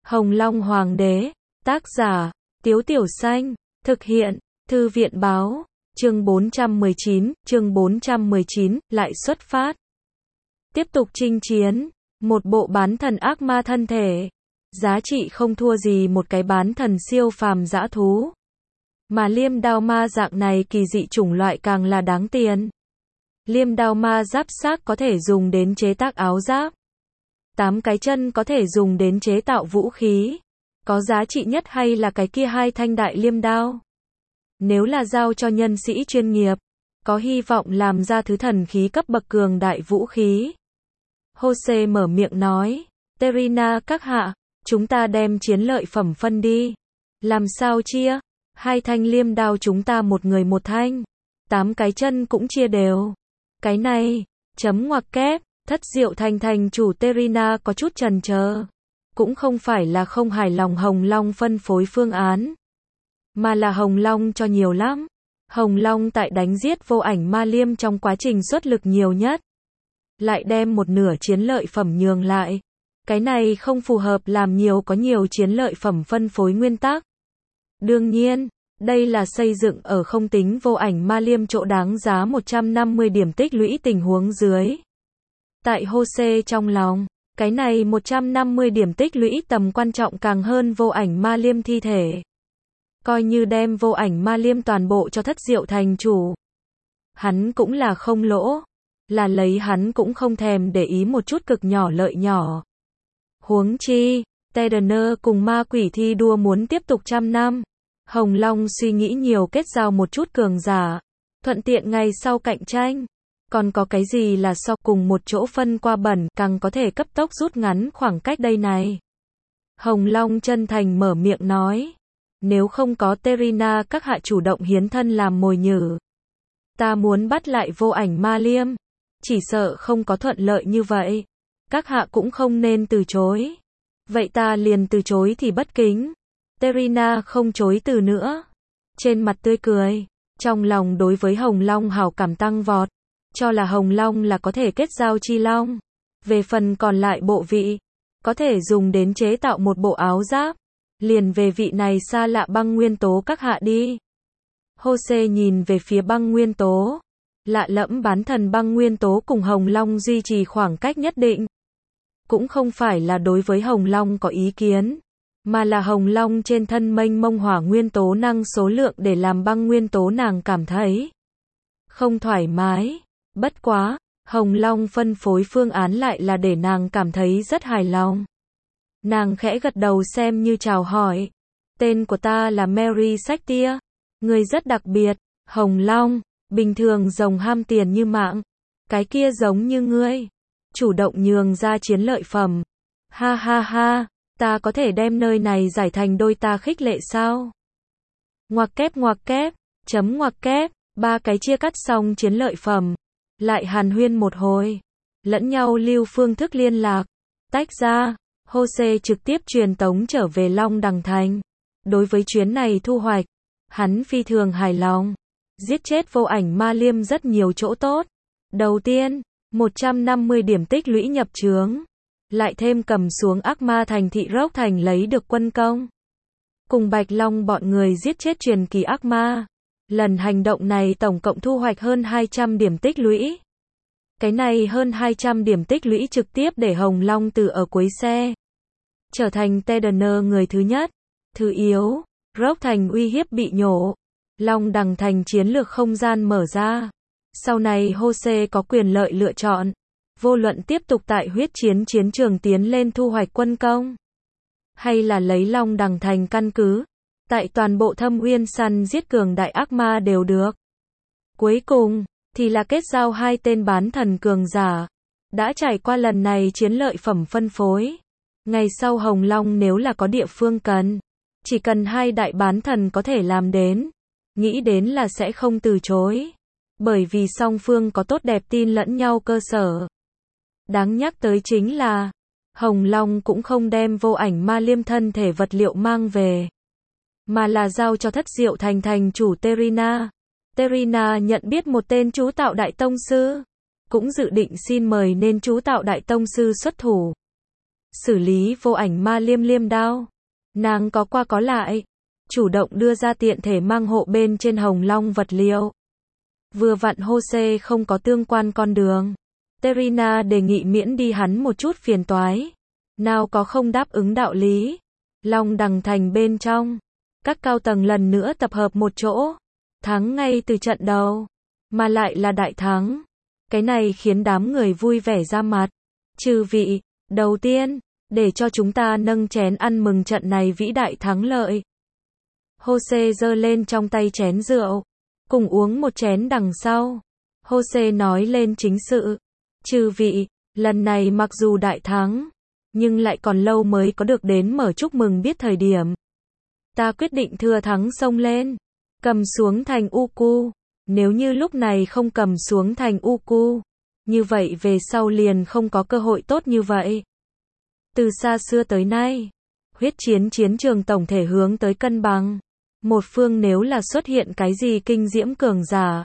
Hồng Long Hoàng đế, tác giả, Tiếu Tiểu Xanh, thực hiện, Thư viện báo, chương 419, lại xuất phát. Tiếp tục chinh chiến, một bộ bán thần ác ma thân thể, giá trị không thua gì một cái bán thần siêu phàm dã thú. Mà liêm đao ma dạng này kỳ dị chủng loại càng là đáng tiền. Liêm đao ma giáp xác có thể dùng đến chế tác áo giáp. 8 cái chân có thể dùng đến chế tạo vũ khí. Có giá trị nhất hay là cái kia 2 thanh đại liêm đao. Nếu là giao cho nhân sĩ chuyên nghiệp, có hy vọng làm ra thứ thần khí cấp bậc cường đại vũ khí. Jose mở miệng nói, Terina các hạ, chúng ta đem chiến lợi phẩm phân đi. Làm sao chia? 2 thanh liêm đao chúng ta một người một thanh. 8 cái chân cũng chia đều. Cái này, chấm ngoặc kép, Thất Diệu Thành thành chủ Terina có chút chần chờ. Cũng không phải là không hài lòng Hồng Long phân phối phương án, mà là Hồng Long cho nhiều lắm. Hồng Long tại đánh giết vô ảnh ma liêm trong quá trình xuất lực nhiều nhất, lại đem một nửa chiến lợi phẩm nhường lại. Cái này không phù hợp làm nhiều có nhiều chiến lợi phẩm phân phối nguyên tắc. Đương nhiên, đây là xây dựng ở không tính vô ảnh ma liêm chỗ đáng giá 150 điểm tích lũy tình huống dưới. Tại Jose trong lòng, cái này 150 điểm tích lũy tầm quan trọng càng hơn vô ảnh ma liêm thi thể. Coi như đem vô ảnh ma liêm toàn bộ cho Thất Diệu thành chủ, hắn cũng là không lỗ, là lấy hắn cũng không thèm để ý một chút cực nhỏ lợi nhỏ. Huống chi, Tedener cùng ma quỷ thi đua muốn tiếp tục 100 năm. Hồng Long suy nghĩ nhiều kết giao một chút cường giả, thuận tiện ngày sau cạnh tranh. Còn có cái gì là so cùng một chỗ phân qua bẩn càng có thể cấp tốc rút ngắn khoảng cách đây này. Hồng Long chân thành mở miệng nói, nếu không có Terina các hạ chủ động hiến thân làm mồi nhử, ta muốn bắt lại vô ảnh ma liêm, chỉ sợ không có thuận lợi như vậy. Các hạ cũng không nên từ chối. Vậy ta liền từ chối thì bất kính. Terina không chối từ nữa. Trên mặt tươi cười, trong lòng đối với Hồng Long hảo cảm tăng vọt, cho là Hồng Long là có thể kết giao chi long. Về phần còn lại bộ vị, có thể dùng đến chế tạo một bộ áo giáp, liền về vị này xa lạ băng nguyên tố các hạ đi. Jose nhìn về phía băng nguyên tố, lạ lẫm bán thần băng nguyên tố cùng Hồng Long duy trì khoảng cách nhất định. Cũng không phải là đối với Hồng Long có ý kiến, mà là Hồng Long trên thân mênh mông hỏa nguyên tố năng số lượng để làm băng nguyên tố nàng cảm thấy không thoải mái. Bất quá, Hồng Long phân phối phương án lại là để nàng cảm thấy rất hài lòng. Nàng khẽ gật đầu xem như chào hỏi. Tên của ta là Mary Saktia. Người rất đặc biệt. Hồng Long, bình thường rồng ham tiền như mạng. Cái kia giống như ngươi, chủ động nhường ra chiến lợi phẩm. Ha ha ha, ta có thể đem nơi này giải thành đôi ta khích lệ sao? Ngoặc kép, chấm ngoặc kép, 3 cái chia cắt xong chiến lợi phẩm. Lại hàn huyên một hồi, lẫn nhau lưu phương thức liên lạc, tách ra. Jose trực tiếp truyền tống trở về Long Đằng Thành. Đối với chuyến này thu hoạch, hắn phi thường hài lòng. Giết chết vô ảnh ma liêm rất nhiều chỗ tốt. Đầu tiên, 150 điểm tích lũy nhập trướng, lại thêm cầm xuống ác ma thành thị Rock Thành lấy được quân công. Cùng Bạch Long bọn người giết chết truyền kỳ ác ma. Lần hành động này tổng cộng thu hoạch hơn 200 điểm tích lũy. Cái này hơn 200 điểm tích lũy trực tiếp để Hồng Long từ ở cuối xe, trở thành Tedener người thứ nhất. Thứ yếu, Rock Thành uy hiếp bị nhổ. Long Đằng Thành chiến lược không gian mở ra. Sau này Jose có quyền lợi lựa chọn, vô luận tiếp tục tại huyết chiến chiến trường tiến lên thu hoạch quân công, hay là lấy Long Đằng Thành căn cứ, tại toàn bộ Thâm Uyên săn giết cường đại ác ma đều được. Cuối cùng, thì là kết giao 2 tên bán thần cường giả. Đã trải qua lần này chiến lợi phẩm phân phối. Ngày sau Hồng Long nếu là có địa phương cần, chỉ cần 2 đại bán thần có thể làm đến, nghĩ đến là sẽ không từ chối. Bởi vì song phương có tốt đẹp tin lẫn nhau cơ sở. Đáng nhắc tới chính là, Hồng Long cũng không đem vô ảnh ma liêm thân thể vật liệu mang về, mà là giao cho Thất Diệu Thành thành chủ Terina. Terina nhận biết một tên chú tạo đại tông sư, cũng dự định xin mời nên chú tạo đại tông sư xuất thủ. xử lý vô ảnh ma liêm liêm đao. Nàng có qua có lại, chủ động đưa ra tiện thể mang hộ bên trên hồng long vật liệu. Vừa vặn Jose không có tương quan con đường. Terina đề nghị miễn đi hắn một chút phiền toái. Nào có không đáp ứng đạo lý. Long Đằng Thành bên trong, các cao tầng lần nữa tập hợp một chỗ. Thắng ngay từ trận đầu, mà lại là đại thắng. Cái này khiến đám người vui vẻ ra mặt. Chư vị, đầu tiên, để cho chúng ta nâng chén ăn mừng trận này vĩ đại thắng lợi. Jose giơ lên trong tay chén rượu, cùng uống một chén đằng sau. Jose nói lên chính sự. Chư vị, lần này mặc dù đại thắng, nhưng lại còn lâu mới có được đến mở chúc mừng biết thời điểm. Ta quyết định thừa thắng xông lên, cầm xuống thành Uku. Nếu như lúc này không cầm xuống thành Uku, như vậy về sau liền không có cơ hội tốt như vậy. Từ xa xưa tới nay, huyết chiến chiến trường tổng thể hướng tới cân bằng. Một phương nếu là xuất hiện cái gì kinh diễm cường giả,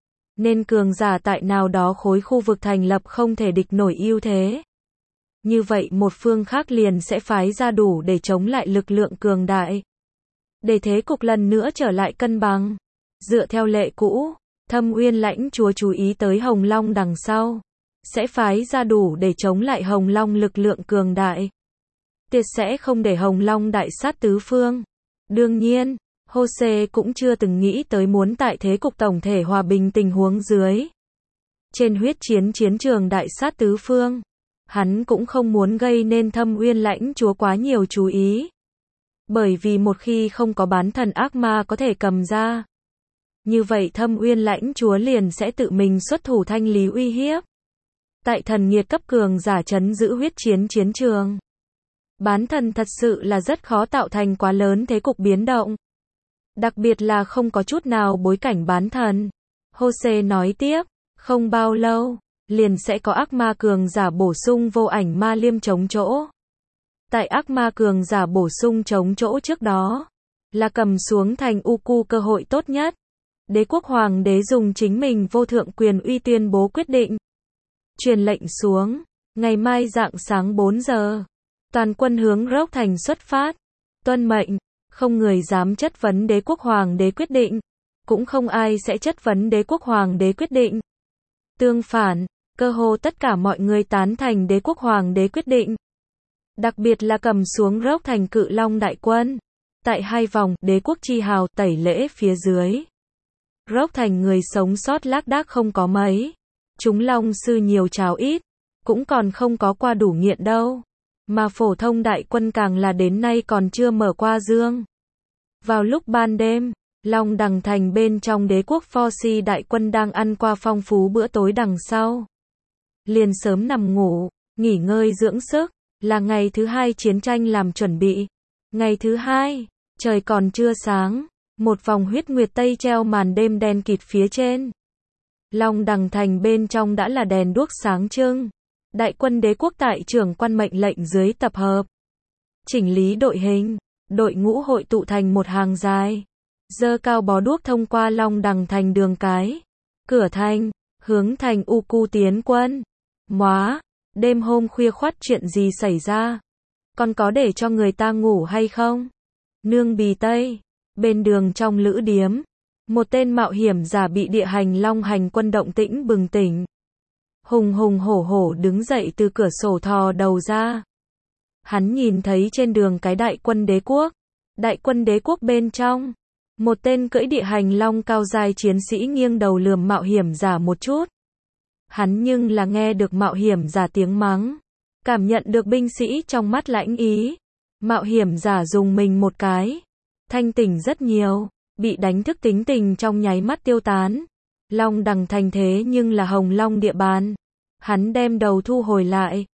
nên cường giả tại nào đó khối khu vực thành lập không thể địch nổi ưu thế. Như vậy một phương khác liền sẽ phái ra đủ để chống lại lực lượng cường đại. Để thế cục lần nữa trở lại cân bằng. Dựa theo lệ cũ, Thâm Uyên lãnh chúa chú ý tới Hồng Long đằng sau. Sẽ phái ra đủ để chống lại Hồng Long lực lượng cường đại. Tuyệt sẽ không để Hồng Long đại sát tứ phương. Đương nhiên, Jose cũng chưa từng nghĩ tới muốn tại thế cục tổng thể hòa bình tình huống dưới. Trên huyết chiến chiến trường đại sát tứ phương, hắn cũng không muốn gây nên Thâm Uyên lãnh chúa quá nhiều chú ý. Bởi vì một khi không có bán thần ác ma có thể cầm ra, như vậy Thâm Uyên lãnh chúa liền sẽ tự mình xuất thủ thanh lý uy hiếp. Tại thần nghiệt cấp cường giả trấn giữ huyết chiến chiến trường, bán thần thật sự là rất khó tạo thành quá lớn thế cục biến động. Đặc biệt là không có chút nào bối cảnh bán thần. Jose nói tiếp, không bao lâu, liền sẽ có ác ma cường giả bổ sung vô ảnh ma liêm chống chỗ. Tại ác ma cường giả bổ sung chống chỗ trước đó, là cầm xuống thành Uku cơ hội tốt nhất. Đế quốc hoàng đế dùng chính mình vô thượng quyền uy tuyên bố quyết định. Truyền lệnh xuống, ngày mai rạng sáng 4 giờ, toàn quân hướng Rock Thành xuất phát. Tuân mệnh, không người dám chất vấn đế quốc hoàng đế quyết định, cũng không ai sẽ chất vấn đế quốc hoàng đế quyết định. Tương phản, cơ hồ tất cả mọi người tán thành đế quốc hoàng đế quyết định. Đặc biệt là cầm xuống Rock Thành Cự Long đại quân. Tại 2 vòng đế quốc chi hào tẩy lễ phía dưới, Rock Thành người sống sót lác đác không có mấy. Chúng long sư nhiều cháo ít, cũng còn không có qua đủ nghiện đâu. Mà phổ thông đại quân càng là đến nay còn chưa mở qua dương. Vào lúc ban đêm, Long Đằng Thành bên trong đế quốc Forci đại quân đang ăn qua phong phú bữa tối đằng sau. Liền sớm nằm ngủ, nghỉ ngơi dưỡng sức, là ngày thứ 2 chiến tranh làm chuẩn bị. Ngày thứ 2, trời còn chưa sáng, một vòng huyết nguyệt tây treo màn đêm đen kịt phía trên. Long Đằng Thành bên trong đã là đèn đuốc sáng trưng. Đại quân đế quốc tại trưởng quan mệnh lệnh dưới tập hợp. Chỉnh lý đội hình, đội ngũ hội tụ thành một hàng dài. Giơ cao bó đuốc thông qua Long Đằng Thành đường cái. Cửa thành, hướng thành Uku tiến quân. Móa, đêm hôm khuya khoắt chuyện gì xảy ra? Còn có để cho người ta ngủ hay không? Nương bì Tây, bên đường trong lữ điếm. Một tên mạo hiểm giả bị địa hành long hành quân động tĩnh bừng tỉnh. Hùng hùng hổ hổ đứng dậy từ cửa sổ thò đầu ra. Hắn nhìn thấy trên đường cái đại quân đế quốc. Đại quân đế quốc bên trong, một tên cưỡi địa hành long cao dài chiến sĩ nghiêng đầu lườm mạo hiểm giả một chút. Hắn nhưng là nghe được mạo hiểm giả tiếng mắng. Cảm nhận được binh sĩ trong mắt lãnh ý. Mạo hiểm giả dùng mình một cái. Thanh tỉnh rất nhiều. Bị đánh thức tính tình trong nháy mắt tiêu tán. Long Đằng Thành thế nhưng là Hồng Long địa bàn. Hắn đem đầu thu hồi lại.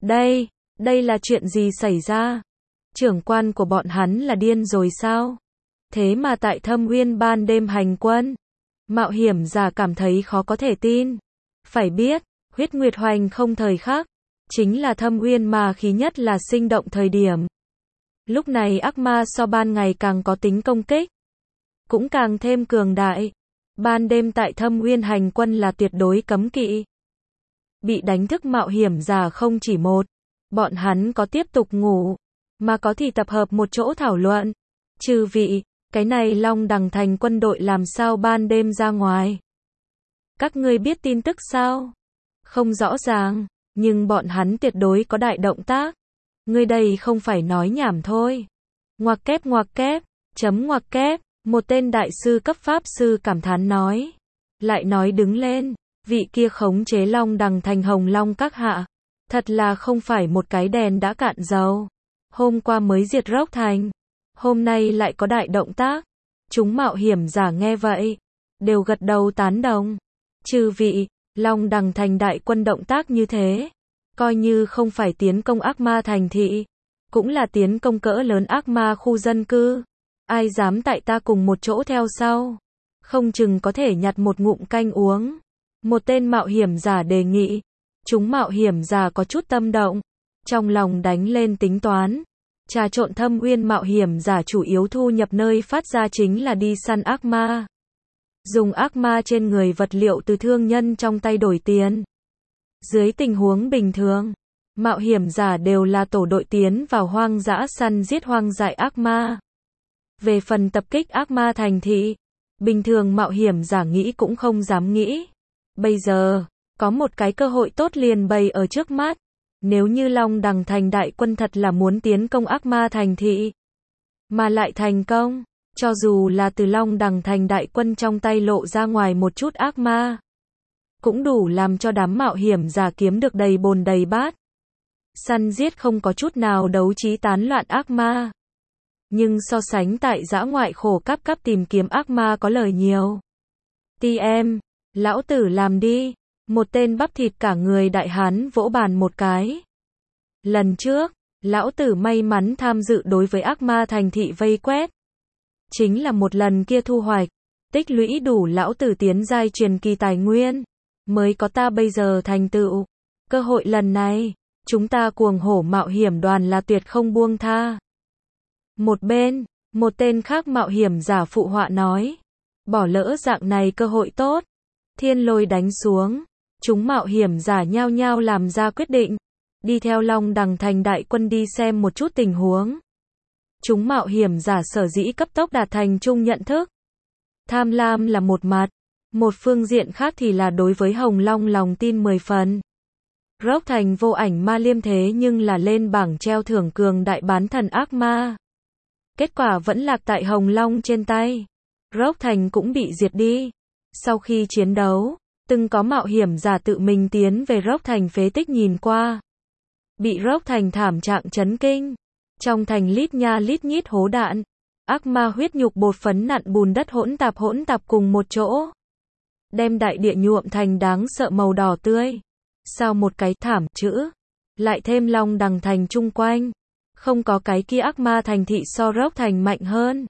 Đây là chuyện gì xảy ra? Trưởng quan của bọn hắn là điên rồi sao? Thế mà tại Thâm Uyên ban đêm hành quân. Mạo hiểm giả cảm thấy khó có thể tin. Phải biết, huyết nguyệt hoành không thời khắc. Chính là Thâm Uyên mà khí nhất là sinh động thời điểm. Lúc này ác ma so ban ngày càng có tính công kích. Cũng càng thêm cường đại. Ban đêm tại Thâm Uyên hành quân là tuyệt đối cấm kỵ. Bị đánh thức mạo hiểm giả không chỉ một. Bọn hắn có tiếp tục ngủ, mà có thì tập hợp một chỗ thảo luận. Chư vị, cái này Long Đằng Thành quân đội làm sao ban đêm ra ngoài? Các ngươi biết tin tức sao? Không rõ ràng, nhưng bọn hắn tuyệt đối có đại động tác. Ngươi đây không phải nói nhảm thôi. Ngoặc kép, chấm ngoặc kép, một tên đại sư cấp pháp sư cảm thán nói. Lại nói đứng lên, vị kia khống chế Long Đằng Thành Hồng Long các hạ. Thật là không phải một cái đèn đã cạn dầu. Hôm qua mới diệt Rock Thành, hôm nay lại có đại động tác. Chúng mạo hiểm giả nghe vậy, đều gật đầu tán đồng. Chư vị, Long Đằng Thành đại quân động tác như thế, coi như không phải tiến công ác ma thành thị, cũng là tiến công cỡ lớn ác ma khu dân cư. Ai dám tại ta cùng một chỗ theo sau, không chừng có thể nhặt một ngụm canh uống. Một tên mạo hiểm giả đề nghị. Chúng mạo hiểm giả có chút tâm động, trong lòng đánh lên tính toán. Trà trộn Thâm Uyên mạo hiểm giả chủ yếu thu nhập nơi phát ra chính là đi săn ác ma. Dùng ác ma trên người vật liệu từ thương nhân trong tay đổi tiền. Dưới tình huống bình thường, mạo hiểm giả đều là tổ đội tiến vào hoang dã săn giết hoang dại ác ma. Về phần tập kích ác ma thành thị, bình thường mạo hiểm giả nghĩ cũng không dám nghĩ. Bây giờ, có một cái cơ hội tốt liền bày ở trước mắt. Nếu như Long Đằng Thành đại quân thật là muốn tiến công ác ma thành thị, mà lại thành công, cho dù là từ Long Đằng Thành đại quân trong tay lộ ra ngoài một chút ác ma, cũng đủ làm cho đám mạo hiểm giả kiếm được đầy bồn đầy bát. Săn giết không có chút nào đấu trí tán loạn ác ma. Nhưng so sánh tại dã ngoại khổ cắp tìm kiếm ác ma có lời nhiều. TM, lão tử làm đi. Một tên bắp thịt cả người đại hán vỗ bàn một cái. Lần trước, lão tử may mắn tham dự đối với ác ma thành thị vây quét. Chính là một lần kia thu hoạch, tích lũy đủ lão tử tiến giai truyền kỳ tài nguyên, mới có ta bây giờ thành tựu. Cơ hội lần này, chúng ta cuồng hổ mạo hiểm đoàn là tuyệt không buông tha. Một bên, một tên khác mạo hiểm giả phụ họa nói. Bỏ lỡ dạng này cơ hội tốt. Thiên lôi đánh xuống. Chúng mạo hiểm giả nhao nhao làm ra quyết định, đi theo Long Đằng Thành đại quân đi xem một chút tình huống. Chúng mạo hiểm giả sở dĩ cấp tốc đạt thành chung nhận thức. Tham lam là một mặt, một phương diện khác thì là đối với Hồng Long lòng tin 10 phần. Rock Thành vô ảnh ma liêm thế nhưng là lên bảng treo thưởng cường đại bán thần ác ma. Kết quả vẫn lạc tại Hồng Long trên tay. Rock Thành cũng bị diệt đi. Sau khi chiến đấu, từng có mạo hiểm giả tự mình tiến về Rock Thành phế tích nhìn qua. Bị Rock Thành thảm trạng chấn kinh. Trong thành lít nha lít nhít hố đạn. Ác ma huyết nhục bột phấn nặn bùn đất hỗn tạp cùng một chỗ. Đem đại địa nhuộm thành đáng sợ màu đỏ tươi. Sau một cái thảm chữ. Lại thêm Long Đằng Thành chung quanh. Không có cái kia ác ma thành thị so Rock Thành mạnh hơn.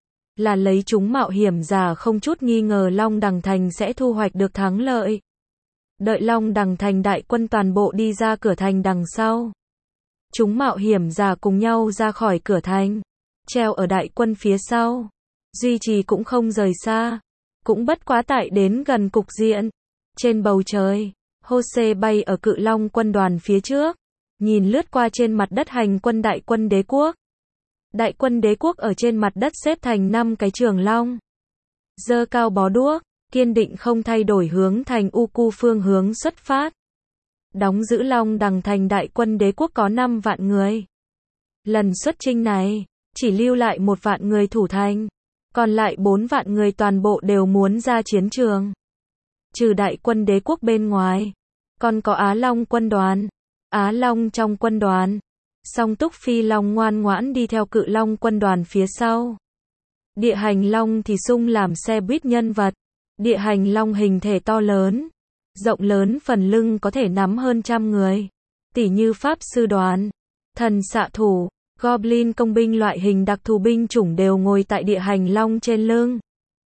Là lấy chúng mạo hiểm giả không chút nghi ngờ Long Đằng Thành sẽ thu hoạch được thắng lợi. Đợi Long Đằng Thành đại quân toàn bộ đi ra cửa thành đằng sau. Chúng mạo hiểm giả cùng nhau ra khỏi cửa thành, treo ở đại quân phía sau. Duy trì cũng không rời xa, cũng bất quá tại đến gần cục diện. Trên bầu trời, Jose bay ở cự long quân đoàn phía trước, nhìn lướt qua trên mặt đất hành quân đại quân đế quốc. Đại quân đế quốc ở trên mặt đất xếp thành 5 cái trường long. Giơ cao bó đuốc, kiên định không thay đổi hướng thành Uku phương hướng xuất phát. Đóng giữ Long Đằng Thành đại quân đế quốc có 5 vạn người. Lần xuất chinh này, chỉ lưu lại 1 vạn người thủ thành. Còn lại 4 vạn người toàn bộ đều muốn ra chiến trường. Trừ đại quân đế quốc bên ngoài, còn có Á Long quân đoàn. Á Long trong quân đoàn. Song túc phi long ngoan ngoãn đi theo cự long quân đoàn phía sau. Địa hành long thì sung làm xe buýt nhân vật. Địa hành long hình thể to lớn, rộng lớn, phần lưng có thể nắm hơn 100 người. Tỉ như pháp sư đoàn, thần xạ thủ, goblin công binh loại hình đặc thù binh chủng đều ngồi tại địa hành long trên lưng.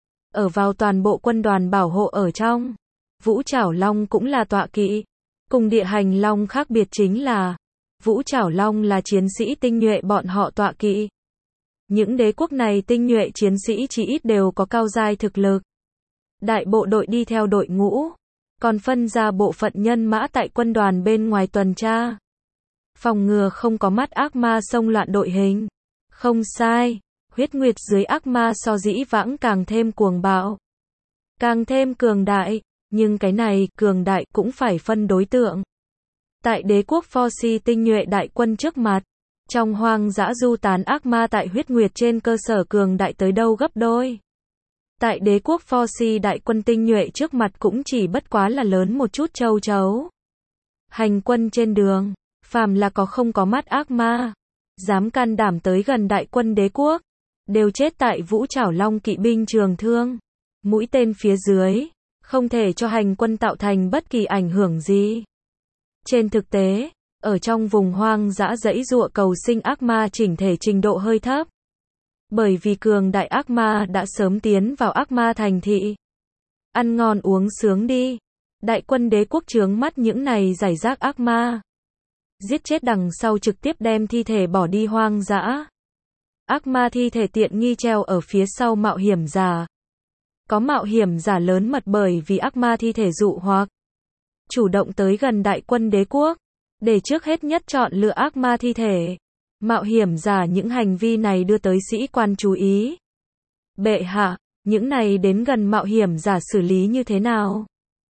Ở vào toàn bộ quân đoàn bảo hộ ở trong. Vũ Trảo Long cũng là tọa kỵ. Cùng địa hành long khác biệt chính là Vũ Trảo Long là chiến sĩ tinh nhuệ bọn họ tọa kỵ. Những đế quốc này tinh nhuệ chiến sĩ chỉ ít đều có cao giai thực lực. Đại bộ đội đi theo đội ngũ, còn phân ra bộ phận nhân mã tại quân đoàn bên ngoài tuần tra. phòng ngừa không có mắt ác ma xông loạn đội hình. Không sai, huyết nguyệt dưới ác ma so dĩ vãng càng thêm cuồng bạo, càng thêm cường đại, nhưng cái này, cường đại cũng phải phân đối tượng. Tại đế quốc Forci tinh nhuệ đại quân trước mặt, trong hoang dã du tán ác ma tại huyết nguyệt trên cơ sở cường đại tới đâu gấp đôi. Tại đế quốc Forci đại quân tinh nhuệ trước mặt cũng chỉ bất quá là lớn một chút châu chấu. Hành quân trên đường, phàm là có không có mắt ác ma, dám can đảm tới gần đại quân đế quốc, đều chết tại Vũ Trảo Long kỵ binh trường thương, mũi tên phía dưới, không thể cho hành quân tạo thành bất kỳ ảnh hưởng gì. Trên thực tế, ở trong vùng hoang dã dãy giụa cầu sinh ác ma chỉnh thể trình độ hơi thấp. Bởi vì cường đại ác ma đã sớm tiến vào ác ma thành thị. Ăn ngon uống sướng đi. Đại quân đế quốc chướng mắt những này giải rác ác ma. Giết chết đằng sau trực tiếp đem thi thể bỏ đi hoang dã. Ác ma thi thể tiện nghi treo ở phía sau mạo hiểm giả. Có mạo hiểm giả lớn mật bởi vì ác ma thi thể dụ hoặc chủ động tới gần đại quân đế quốc, để trước hết nhất chọn lựa ác ma thi thể. Mạo hiểm giả những hành vi này đưa tới sĩ quan chú ý. Bệ hạ, những này đến gần mạo hiểm giả xử lý như thế nào?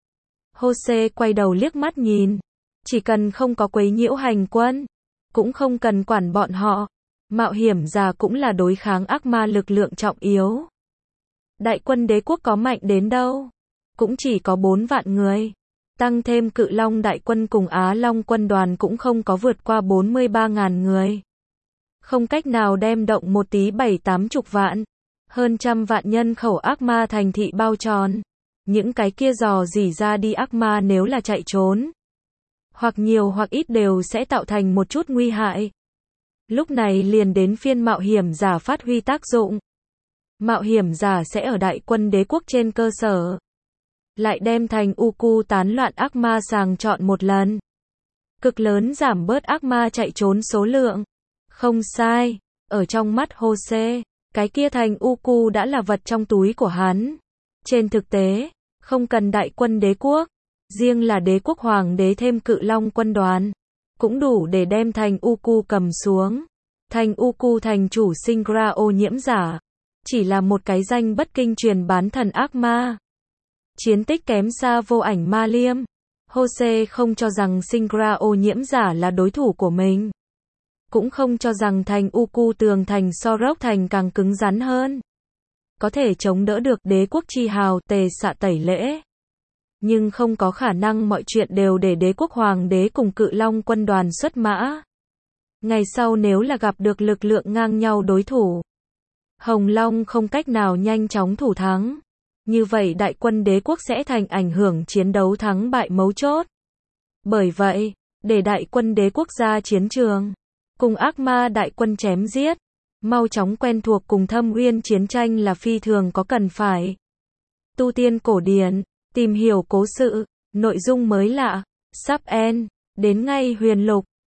Jose quay đầu liếc mắt nhìn. Chỉ cần không có quấy nhiễu hành quân, cũng không cần quản bọn họ. Mạo hiểm giả cũng là đối kháng ác ma lực lượng trọng yếu. Đại quân đế quốc có mạnh đến đâu? Cũng chỉ có 4 vạn người. Tăng thêm Cự Long đại quân cùng Á Long quân đoàn cũng không có vượt qua 43.000 người. Không cách nào đem động một tí 7-80 vạn. Hơn trăm vạn nhân khẩu ác ma thành thị bao tròn. Những cái kia dò dỉ ra đi ác ma nếu là chạy trốn, hoặc nhiều hoặc ít đều sẽ tạo thành một chút nguy hại. Lúc này liền đến phiên mạo hiểm giả phát huy tác dụng. Mạo hiểm giả sẽ ở đại quân đế quốc trên cơ sở lại đem thành Uku tán loạn ác ma sàng chọn một lần. Cực lớn giảm bớt ác ma chạy trốn số lượng. Không sai, ở trong mắt Jose, cái kia thành Uku đã là vật trong túi của hắn. Trên thực tế, không cần đại quân đế quốc, riêng là đế quốc hoàng đế thêm Cự Long quân đoàn, cũng đủ để đem thành Uku cầm xuống. Thành Uku thành chủ Singra ô nhiễm giả, chỉ là một cái danh bất kinh truyền bán thần ác ma. Chiến tích kém xa vô ảnh ma liêm. Jose không cho rằng Singra ô nhiễm giả là đối thủ của mình. Cũng không cho rằng thành Uku tường thành Sorok thành càng cứng rắn hơn. Có thể chống đỡ được đế quốc chi hào tề xạ tẩy lễ. Nhưng không có khả năng mọi chuyện đều để đế quốc hoàng đế cùng Cự Long quân đoàn xuất mã. Ngày sau nếu là gặp được lực lượng ngang nhau đối thủ, Hồng Long không cách nào nhanh chóng thủ thắng. Như vậy đại quân đế quốc sẽ thành ảnh hưởng chiến đấu thắng bại mấu chốt. Bởi vậy, để đại quân đế quốc ra chiến trường, cùng ác ma đại quân chém giết, mau chóng quen thuộc cùng thâm uyên chiến tranh là phi thường có cần phải. Tu tiên cổ điển, tìm hiểu cố sự, nội dung mới lạ, sắp end, đến ngay huyền lục.